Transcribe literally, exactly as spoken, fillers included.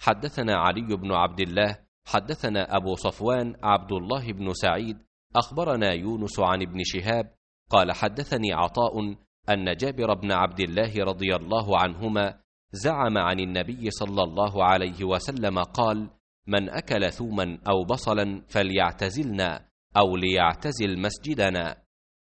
حدثنا علي بن عبد الله حدثنا أبو صفوان عبد الله بن سعيد أخبرنا يونس عن ابن شهاب قال حدثني عطاء أن جابر بن عبد الله رضي الله عنهما زعم عن النبي صلى الله عليه وسلم قال: من أكل ثوما أو بصلا فليعتزلنا أو ليعتزل مسجدنا.